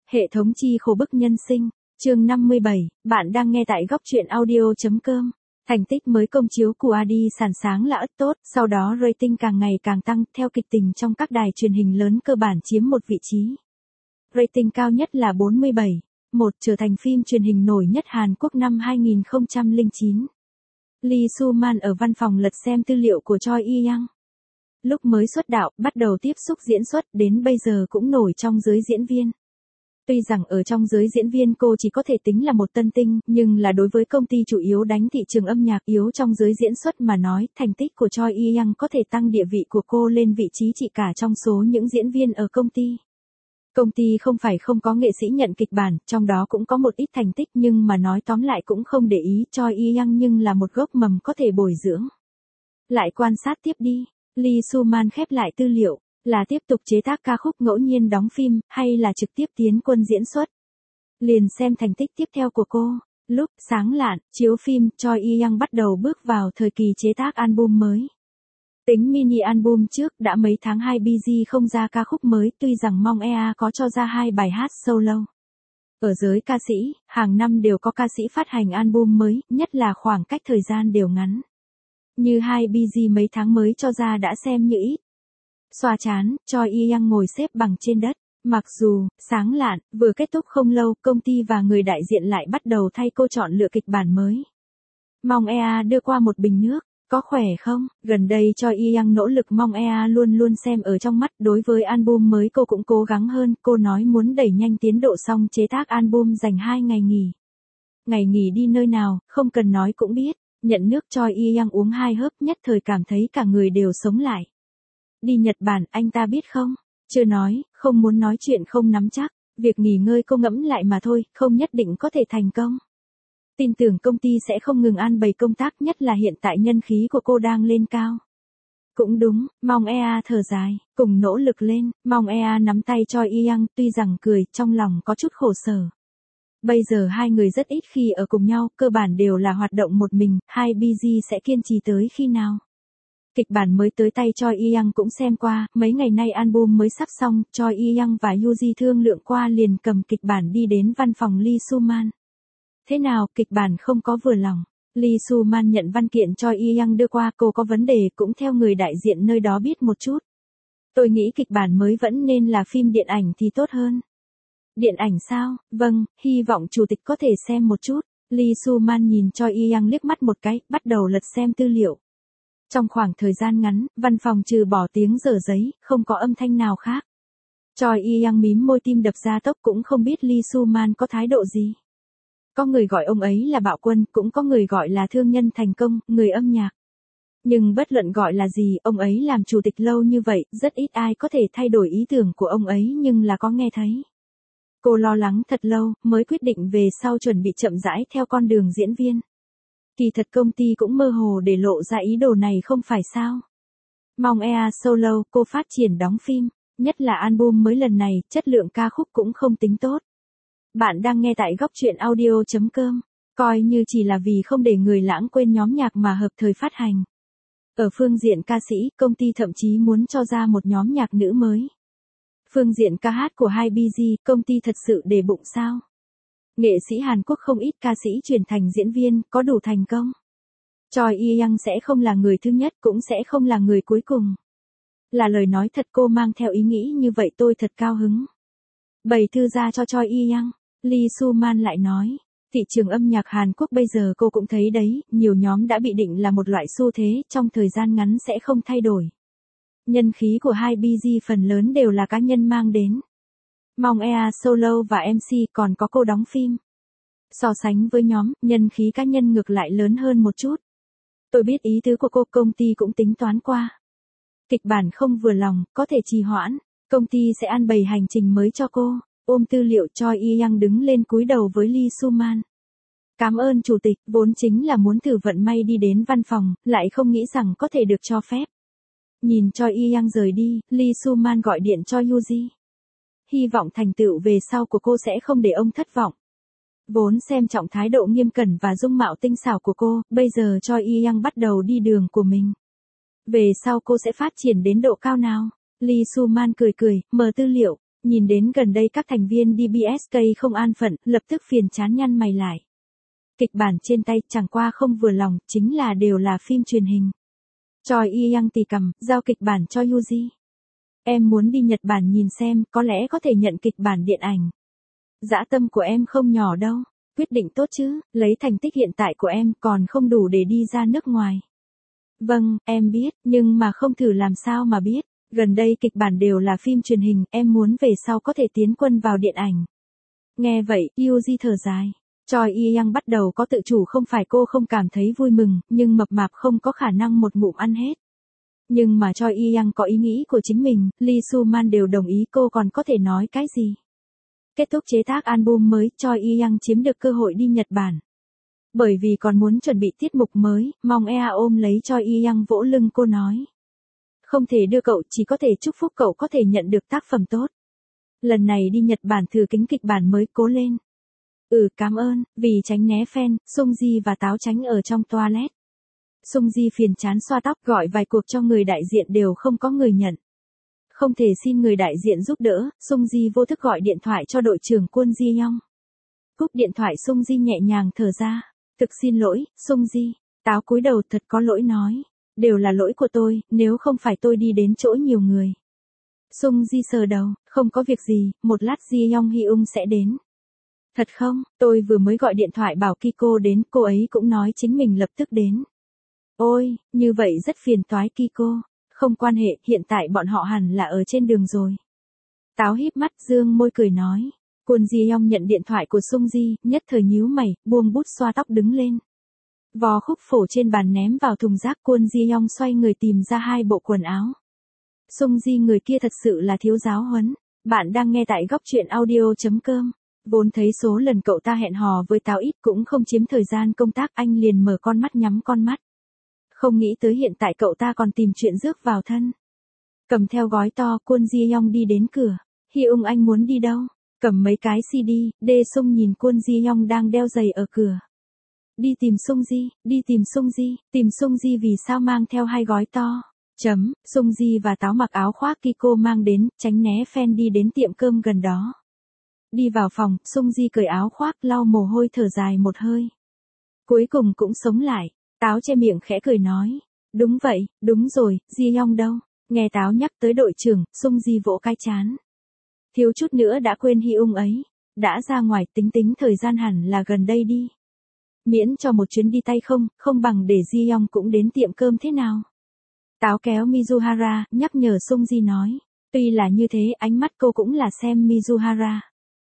Hệ thống chi khổ bức nhân sinh, chương 57, bạn đang nghe tại góc truyện audio.com. Thành tích mới công chiếu của Adi sàn sáng là ất tốt, sau đó rating càng ngày càng tăng, theo kịch tình trong các đài truyền hình lớn cơ bản chiếm một vị trí. Rating cao nhất là 47,1, trở thành phim truyền hình nổi nhất Hàn Quốc năm 2009. Lee Soo-man ở văn phòng lật xem tư liệu của Choi Yi-young. Lúc mới xuất đạo, bắt đầu tiếp xúc diễn xuất, đến bây giờ cũng nổi trong giới diễn viên. Tuy rằng ở trong giới diễn viên cô chỉ có thể tính là một tân tinh, nhưng là đối với công ty chủ yếu đánh thị trường âm nhạc yếu trong giới diễn xuất mà nói, thành tích của Choi Yi-young có thể tăng địa vị của cô lên vị trí chị cả trong số những diễn viên ở công ty. Công ty không phải không có nghệ sĩ nhận kịch bản, trong đó cũng có một ít thành tích, nhưng mà nói tóm lại cũng không để ý Choi Yi-young nhưng là một gốc mầm có thể bồi dưỡng. Lại quan sát tiếp đi, Lee Soo-man khép lại tư liệu. Là tiếp tục chế tác ca khúc ngẫu nhiên đóng phim, hay là trực tiếp tiến quân diễn xuất? Liền xem thành tích tiếp theo của cô. Lúc sáng lạn, chiếu phim, Choi Yi-young bắt đầu bước vào thời kỳ chế tác album mới. Tính mini album trước, đã mấy tháng 2 BG không ra ca khúc mới, tuy rằng Mong Ea có cho ra 2 bài hát solo. Ở giới ca sĩ, hàng năm đều có ca sĩ phát hành album mới, nhất là khoảng cách thời gian đều ngắn. Như 2 BG mấy tháng mới cho ra đã xem như ít. Xoa chán, Choi Yi-young ngồi xếp bằng trên đất. Mặc dù, sáng lạn, vừa kết thúc không lâu, công ty và người đại diện lại bắt đầu thay cô chọn lựa kịch bản mới. Mong Ea đưa qua một bình nước, có khỏe không? Gần đây Choi Yi-young nỗ lực Mong Ea luôn luôn xem ở trong mắt, đối với album mới cô cũng cố gắng hơn, cô nói muốn đẩy nhanh tiến độ xong chế tác album dành 2 ngày nghỉ. Ngày nghỉ đi nơi nào, không cần nói cũng biết, nhận nước Choi Yi-young uống 2 hớp nhất thời cảm thấy cả người đều sống lại. Đi Nhật Bản, anh ta biết không? Chưa nói, không muốn nói chuyện không nắm chắc, việc nghỉ ngơi cô ngẫm lại mà thôi, không nhất định có thể thành công. Tin tưởng công ty sẽ không ngừng an bày công tác, nhất là hiện tại nhân khí của cô đang lên cao. Cũng đúng, Mong Ea thở dài, cùng nỗ lực lên, Mong Ea nắm tay Choi Yi-young, tuy rằng cười, trong lòng có chút khổ sở. Bây giờ hai người rất ít khi ở cùng nhau, cơ bản đều là hoạt động một mình, hai BG sẽ kiên trì tới khi nào? Kịch bản mới tới tay Choi Yi-young cũng xem qua, mấy ngày nay album mới sắp xong, Choi Yi-young và Yuji thương lượng qua liền cầm kịch bản đi đến văn phòng Lee Soo-man. Thế nào, kịch bản không có vừa lòng? Lee Soo-man nhận văn kiện Choi Yi-young đưa qua, cô có vấn đề cũng theo người đại diện nơi đó biết một chút. Tôi nghĩ kịch bản mới vẫn nên là phim điện ảnh thì tốt hơn. Điện ảnh sao? Vâng, hy vọng chủ tịch có thể xem một chút. Lee Soo-man nhìn Choi Yi-young liếc mắt một cái, bắt đầu lật xem tư liệu. Trong khoảng thời gian ngắn, văn phòng trừ bỏ tiếng dở giấy, không có âm thanh nào khác. Choi Yi-young mím môi tim đập ra tốc, cũng không biết Lee Soo-man có thái độ gì. Có người gọi ông ấy là bạo quân, cũng có người gọi là thương nhân thành công, người âm nhạc. Nhưng bất luận gọi là gì, ông ấy làm chủ tịch lâu như vậy, rất ít ai có thể thay đổi ý tưởng của ông ấy, nhưng là có nghe thấy. Cô lo lắng thật lâu, mới quyết định về sau chuẩn bị chậm rãi theo con đường diễn viên. Kỳ thật công ty cũng mơ hồ để lộ ra ý đồ này không phải sao. Mong Ea solo, cô phát triển đóng phim, nhất là album mới lần này, chất lượng ca khúc cũng không tính tốt. Bạn đang nghe tại góc truyện audio.com, coi như chỉ là vì không để người lãng quên nhóm nhạc mà hợp thời phát hành. Ở phương diện ca sĩ, công ty thậm chí muốn cho ra một nhóm nhạc nữ mới. Phương diện ca hát của hai BG, công ty thật sự để bụng sao? Nghệ sĩ Hàn Quốc không ít ca sĩ chuyển thành diễn viên, có đủ thành công. Choi Yi-young sẽ không là người thứ nhất, cũng sẽ không là người cuối cùng. Là lời nói thật, cô mang theo ý nghĩ như vậy tôi thật cao hứng. Bày thư ra cho Choi Yi-young, Lee Soo-man lại nói. Thị trường âm nhạc Hàn Quốc bây giờ cô cũng thấy đấy, nhiều nhóm đã bị định là một loại xu thế, trong thời gian ngắn sẽ không thay đổi. Nhân khí của hai BG phần lớn đều là cá nhân mang đến. Mong Ea solo và MC, còn có cô đóng phim. So sánh với nhóm, nhân khí cá nhân ngược lại lớn hơn một chút. Tôi biết ý tứ của cô, công ty cũng tính toán qua. Kịch bản không vừa lòng, có thể trì hoãn, công ty sẽ an bày hành trình mới cho cô. Ôm tư liệu, Choi Yi-young đứng lên cúi đầu với Lee Soo-man. Cảm ơn chủ tịch, vốn chính là muốn thử vận may đi đến văn phòng, lại không nghĩ rằng có thể được cho phép. Nhìn Choi Yi-young rời đi, Lee Soo-man gọi điện cho Yuji. Hy vọng thành tựu về sau của cô sẽ không để ông thất vọng. Vốn xem trọng thái độ nghiêm cẩn và dung mạo tinh xảo của cô, bây giờ Choi Yi-young bắt đầu đi đường của mình. Về sau cô sẽ phát triển đến độ cao nào? Lee Soo-man cười cười, mở tư liệu, Nhìn đến gần đây các thành viên DBSK không an phận, lập tức phiền chán nhăn mày lại. Kịch bản trên tay chẳng qua không vừa lòng, chính là đều là phim truyền hình. Choi Yang tì cầm, giao kịch bản cho Yuji. Em muốn đi Nhật Bản nhìn xem, có lẽ có thể nhận kịch bản điện ảnh. Dã tâm của em không nhỏ đâu, quyết định tốt chứ, lấy thành tích hiện tại của em còn không đủ để đi ra nước ngoài. Vâng, em biết, nhưng mà không thử làm sao mà biết. Gần đây kịch bản đều là phim truyền hình, em muốn về sau có thể tiến quân vào điện ảnh. Nghe vậy, Yuji thở dài. Choi Yang bắt đầu có tự chủ, không phải cô không cảm thấy vui mừng, nhưng mập mạp không có khả năng một ngụm ăn hết. Nhưng mà Choi Yang có ý nghĩ của chính mình, Lee Soo-man đều đồng ý, cô còn có thể nói cái gì. Kết thúc chế tác album mới, Choi Yang chiếm được cơ hội đi Nhật Bản. Bởi vì còn muốn chuẩn bị tiết mục mới, Mong Ea ôm lấy Choi Yang vỗ lưng cô nói. Không thể đưa cậu, chỉ có thể chúc phúc cậu có thể nhận được tác phẩm tốt. Lần này đi Nhật Bản thử kính kịch bản mới, cố lên. Cảm ơn, vì tránh né fan, Sung Ji và Táo tránh ở trong toilet. Sung Ji phiền chán xoa tóc, gọi vài cuộc cho người đại diện đều không có người nhận. Không thể xin người đại diện giúp đỡ, Sung Ji vô thức gọi điện thoại cho đội trưởng Kwon Ji Young. Cúp điện thoại Sung Ji nhẹ nhàng thở ra. Thực xin lỗi, Sung Ji. Táo cúi đầu thật có lỗi nói. Đều là lỗi của tôi, nếu không phải tôi đi đến chỗ nhiều người. Sung Ji sờ đầu, không có việc gì, một lát Ji Young Hyung sẽ đến. Thật không, tôi vừa mới gọi điện thoại bảo Kiko đến, cô ấy cũng nói chính mình lập tức đến. Ôi, như vậy rất phiền toái Kiko. Không quan hệ, hiện tại bọn họ hẳn là ở trên đường rồi. Táo híp mắt dương môi cười nói. Kwon Ji Young nhận điện thoại của Sung Ji, nhất thời nhíu mày, buông bút xoa tóc đứng lên. Vò khúc phổ trên bàn ném vào thùng rác, Kwon Ji Young xoay người tìm ra 2 bộ quần áo. Sung Ji người kia thật sự là thiếu giáo huấn. Bạn đang nghe tại góc truyện audio.com. Vốn thấy số lần cậu ta hẹn hò với Táo ít cũng không chiếm thời gian công tác, anh liền mở con mắt nhắm con mắt. Không nghĩ tới hiện tại cậu ta còn tìm chuyện rước vào thân. Cầm theo gói to, Kwon Ji Young đi đến cửa. Hyung anh muốn đi đâu? Cầm mấy cái CD, Đê Sung nhìn Kwon Ji Young đang đeo giày ở cửa. Đi tìm Sung Ji, đi tìm Sung Ji, tìm Sung Ji vì sao mang theo 2 gói to. Sung Ji và Táo mặc áo khoác Kiko mang đến, tránh né fan đi đến tiệm cơm gần đó. Đi vào phòng, Sung Ji cởi áo khoác, lau mồ hôi thở dài một hơi. Cuối cùng cũng sống lại. Táo che miệng khẽ cười nói. Đúng vậy, đúng rồi, Ji Young đâu? Nghe Táo nhắc tới đội trưởng, Sung Ji vỗ cái chán. Thiếu chút nữa đã quên Hyung ấy. Đã ra ngoài, tính thời gian hẳn là gần đây đi. Miễn cho một chuyến đi tay không bằng để Ji Young cũng đến tiệm cơm thế nào. Táo kéo Mizuhara, nhắc nhở Sung Ji nói. Tuy là như thế, ánh mắt cô cũng là xem Mizuhara.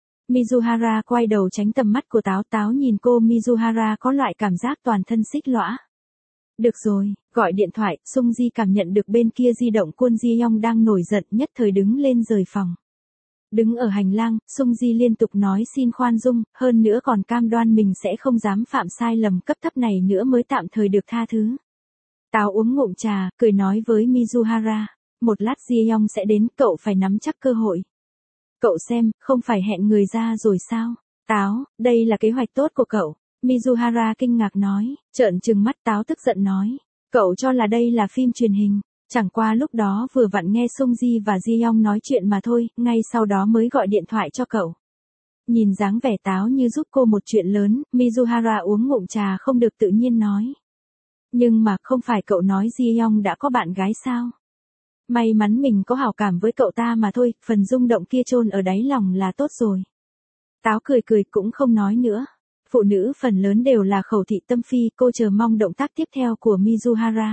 Mizuhara quay đầu tránh tầm mắt của Táo. Táo nhìn cô, Mizuhara có loại cảm giác toàn thân xích lõa. Được rồi, gọi điện thoại, Sung Ji cảm nhận được bên kia di động Kwon Ji Young đang nổi giận, nhất thời đứng lên rời phòng. Đứng ở hành lang, Sung Ji liên tục nói xin khoan dung, hơn nữa còn cam đoan mình sẽ không dám phạm sai lầm cấp thấp này nữa mới tạm thời được tha thứ. Táo uống ngụm trà, cười nói với Mizuhara. Một lát Ji Young sẽ đến, cậu phải nắm chắc cơ hội. Cậu xem, không phải hẹn người ra rồi sao? Táo, đây là kế hoạch tốt của cậu. Mizuhara kinh ngạc nói, trợn trừng mắt. Táo tức giận nói. Cậu cho là đây là phim truyền hình. Chẳng qua lúc đó vừa vặn nghe Sung Ji và Ji Young nói chuyện mà thôi, ngay sau đó mới gọi điện thoại cho cậu. Nhìn dáng vẻ Táo như giúp cô một chuyện lớn, Mizuhara uống ngụm trà không được tự nhiên nói. Nhưng mà không phải cậu nói Ji Young đã có bạn gái sao? May mắn mình có hảo cảm với cậu ta mà thôi, phần rung động kia chôn ở đáy lòng là tốt rồi. Táo cười cũng không nói nữa. Phụ nữ phần lớn đều là khẩu thị tâm phi, cô chờ mong động tác tiếp theo của Mizuhara.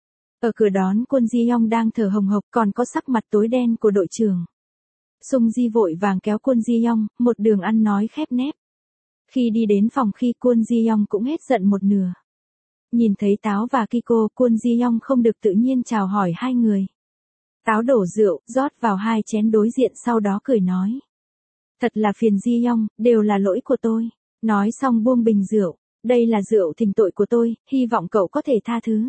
Ở cửa đón Kwon Ji Young đang thở hồng hộc, còn có sắc mặt tối đen của đội trưởng. Sung Ji vội vàng kéo Kwon Ji Young, một đường ăn nói khép nép. Khi đi đến phòng khi Kwon Ji Young cũng hết giận một nửa. Nhìn thấy Táo và Kiko, Kwon Ji Young không được tự nhiên chào hỏi 2 người. Táo đổ rượu, rót vào 2 chén đối diện sau đó cười nói. Thật là phiền Ji Young, đều là lỗi của tôi. Nói xong buông bình rượu. Đây là rượu thỉnh tội của tôi, hy vọng cậu có thể tha thứ.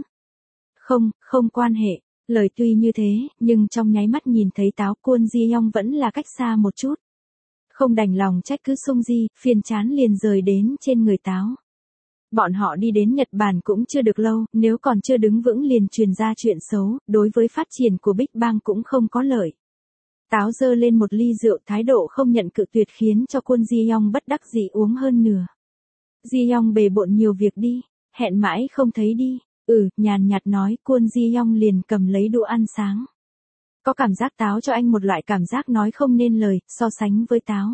Không quan hệ. Lời tuy như thế, nhưng trong nháy mắt nhìn thấy Táo, Kwon Ji Young vẫn là cách xa một chút. Không đành lòng trách cứ Sung Ji, phiền chán liền rời đến trên người Táo. Bọn họ đi đến Nhật Bản cũng chưa được lâu, nếu còn chưa đứng vững liền truyền ra chuyện xấu, đối với phát triển của Big Bang cũng không có lợi. Táo giơ lên một ly rượu, thái độ không nhận cự tuyệt khiến cho Kwon Ji Young bất đắc dĩ uống hơn nửa. Ji Young bề bộn nhiều việc đi, hẹn mãi không thấy đi. Nhàn nhạt nói, Kwon Ji Young liền cầm lấy đũa ăn sáng. Có cảm giác Táo cho anh một loại cảm giác nói không nên lời, so sánh với Táo.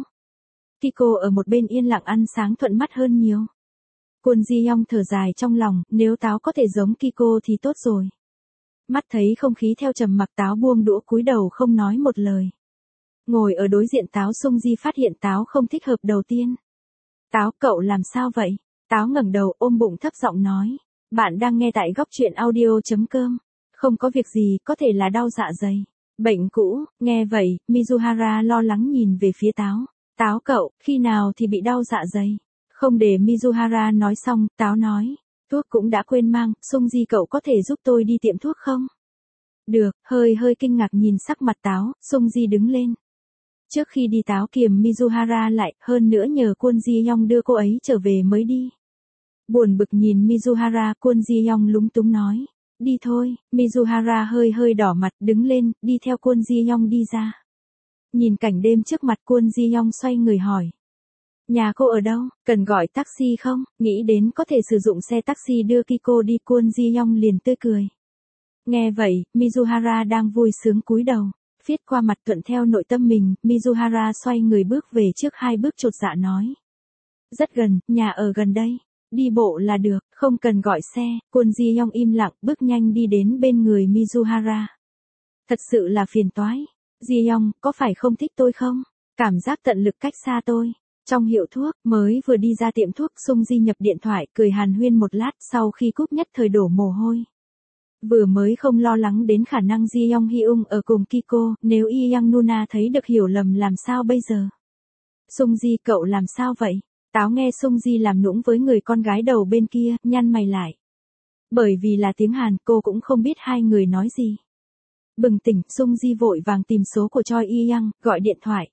Kiko ở một bên yên lặng ăn sáng thuận mắt hơn nhiều. Kwon Ji Young thở dài trong lòng, nếu Táo có thể giống Kiko thì tốt rồi. Mắt thấy không khí theo trầm mặc, Táo buông đũa cúi đầu không nói một lời. Ngồi ở đối diện Táo, Sung Ji phát hiện Táo không thích hợp đầu tiên. Táo, cậu làm sao vậy? Táo ngẩng đầu ôm bụng thấp giọng nói. Bạn đang nghe tại góc truyện audio.com. Không có việc gì, có thể là đau dạ dày. Bệnh cũ. Nghe vậy, Mizuhara lo lắng nhìn về phía Táo. Táo cậu, khi nào thì bị đau dạ dày? Không để Mizuhara nói xong, Táo nói. Thuốc cũng đã quên mang, Sung Ji cậu có thể giúp tôi đi tiệm thuốc không? Được, hơi kinh ngạc nhìn sắc mặt Táo, Sung Ji đứng lên. Trước khi đi Táo kiềm Mizuhara lại, hơn nữa nhờ Kwon Ji Young đưa cô ấy trở về mới đi. Buồn bực nhìn Mizuhara, Kwon Ji Young lúng túng nói. Đi thôi, Mizuhara hơi đỏ mặt, đứng lên, đi theo Kwon Ji Young đi ra. Nhìn cảnh đêm trước mặt, Kwon Ji Young xoay người hỏi. Nhà cô ở đâu, cần gọi taxi không? Nghĩ đến có thể sử dụng xe taxi đưa Kiko đi, Kwon Ji Young liền tươi cười. Nghe vậy, Mizuhara đang vui sướng cúi đầu. Viết qua mặt thuận theo nội tâm mình, Mizuhara xoay người bước về trước 2 bước chột dạ nói. Rất gần, nhà ở gần đây. Đi bộ là được, không cần gọi xe. Kwon Ji Young im lặng, bước nhanh đi đến bên người Mizuhara. Thật sự là phiền toái. Ji Young, có phải không thích tôi không? Cảm giác tận lực cách xa tôi. Trong hiệu thuốc, mới vừa đi ra tiệm thuốc, Sung Ji nhập điện thoại, cười hàn huyên một lát, sau khi cúp nhất thời đổ mồ hôi. Vừa mới không lo lắng đến khả năng Ji Young Hyung ở cùng Kiko, nếu Yi Young Nuna thấy được hiểu lầm làm sao bây giờ? Sung Ji, cậu làm sao vậy? Táo nghe Sung Ji làm nũng với người con gái đầu bên kia, nhăn mày lại. Bởi vì là tiếng Hàn, cô cũng không biết hai người nói gì. Bừng tỉnh, Sung Ji vội vàng tìm số của Choi Yi Young, gọi điện thoại.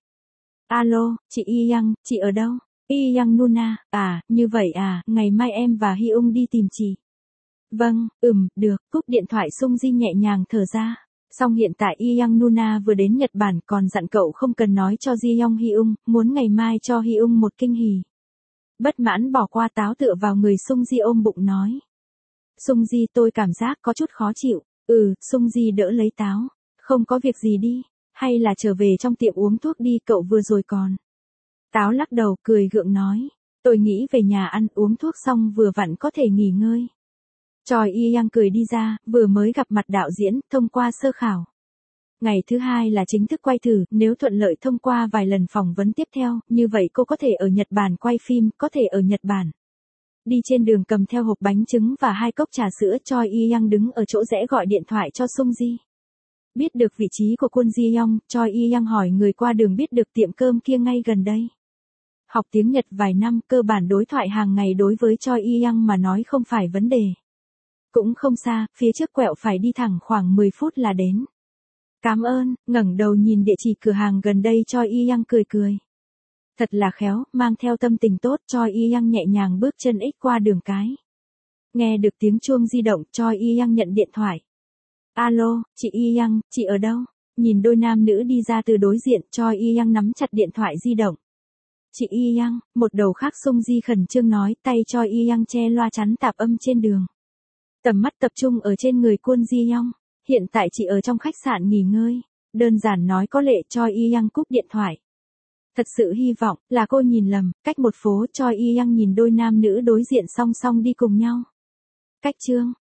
Alo, chị Yi Young, chị ở đâu? Yi Young Nuna, như vậy ngày mai em và Hyung đi tìm chị. Vâng, được, cúp điện thoại Sung Ji nhẹ nhàng thở ra. Song hiện tại Yi Young Nuna vừa đến Nhật Bản còn dặn cậu không cần nói cho Ji Young Hyung, muốn ngày mai cho Hyung một kinh hỉ. Bất mãn bỏ qua Táo tựa vào người Sung Ji ôm bụng nói. Sung Ji, tôi cảm giác có chút khó chịu. Sung Ji đỡ lấy Táo. Không có việc gì đi. Hay là trở về trong tiệm uống thuốc đi, cậu vừa rồi còn. Táo lắc đầu cười gượng nói. Tôi nghĩ về nhà ăn uống thuốc xong vừa vặn có thể nghỉ ngơi. Choi Yi Young cười đi ra, vừa mới gặp mặt đạo diễn, thông qua sơ khảo. Ngày thứ 2 là chính thức quay thử, nếu thuận lợi thông qua vài lần phỏng vấn tiếp theo, như vậy cô có thể ở Nhật Bản quay phim, có thể ở Nhật Bản. Đi trên đường cầm theo hộp bánh trứng và 2 cốc trà sữa, Choi Yi Young đứng ở chỗ rẽ gọi điện thoại cho Sung Ji. Biết được vị trí của Kwon Ji Young, Choi Yi Young hỏi người qua đường biết được tiệm cơm kia ngay gần đây. Học tiếng Nhật vài năm, cơ bản đối thoại hàng ngày đối với Choi Yi Young mà nói không phải vấn đề. Cũng không xa, phía trước quẹo phải đi thẳng khoảng 10 phút là đến. Cảm ơn, ngẩng đầu nhìn địa chỉ cửa hàng gần đây, Choi Yi Young cười. Thật là khéo, mang theo tâm tình tốt, Choi Yi Young nhẹ nhàng bước chân ích qua đường cái. Nghe được tiếng chuông di động, Choi Yi Young nhận điện thoại. Alo, chị Yi Young, chị ở đâu? Nhìn đôi nam nữ đi ra từ đối diện, Choi Yi Young nắm chặt điện thoại di động. Chị Yi Young, một đầu khác Sung Ji khẩn trương nói, tay Choi Yi Young che loa chắn tạp âm trên đường. Tầm mắt tập trung ở trên người Kwon Ji Young. Hiện tại chị ở trong khách sạn nghỉ ngơi. Đơn giản nói có lệ, Choi Yi Young cúp điện thoại. Thật sự hy vọng là cô nhìn lầm, cách một phố, Choi Yi Young nhìn đôi nam nữ đối diện song song đi cùng nhau. Cách chương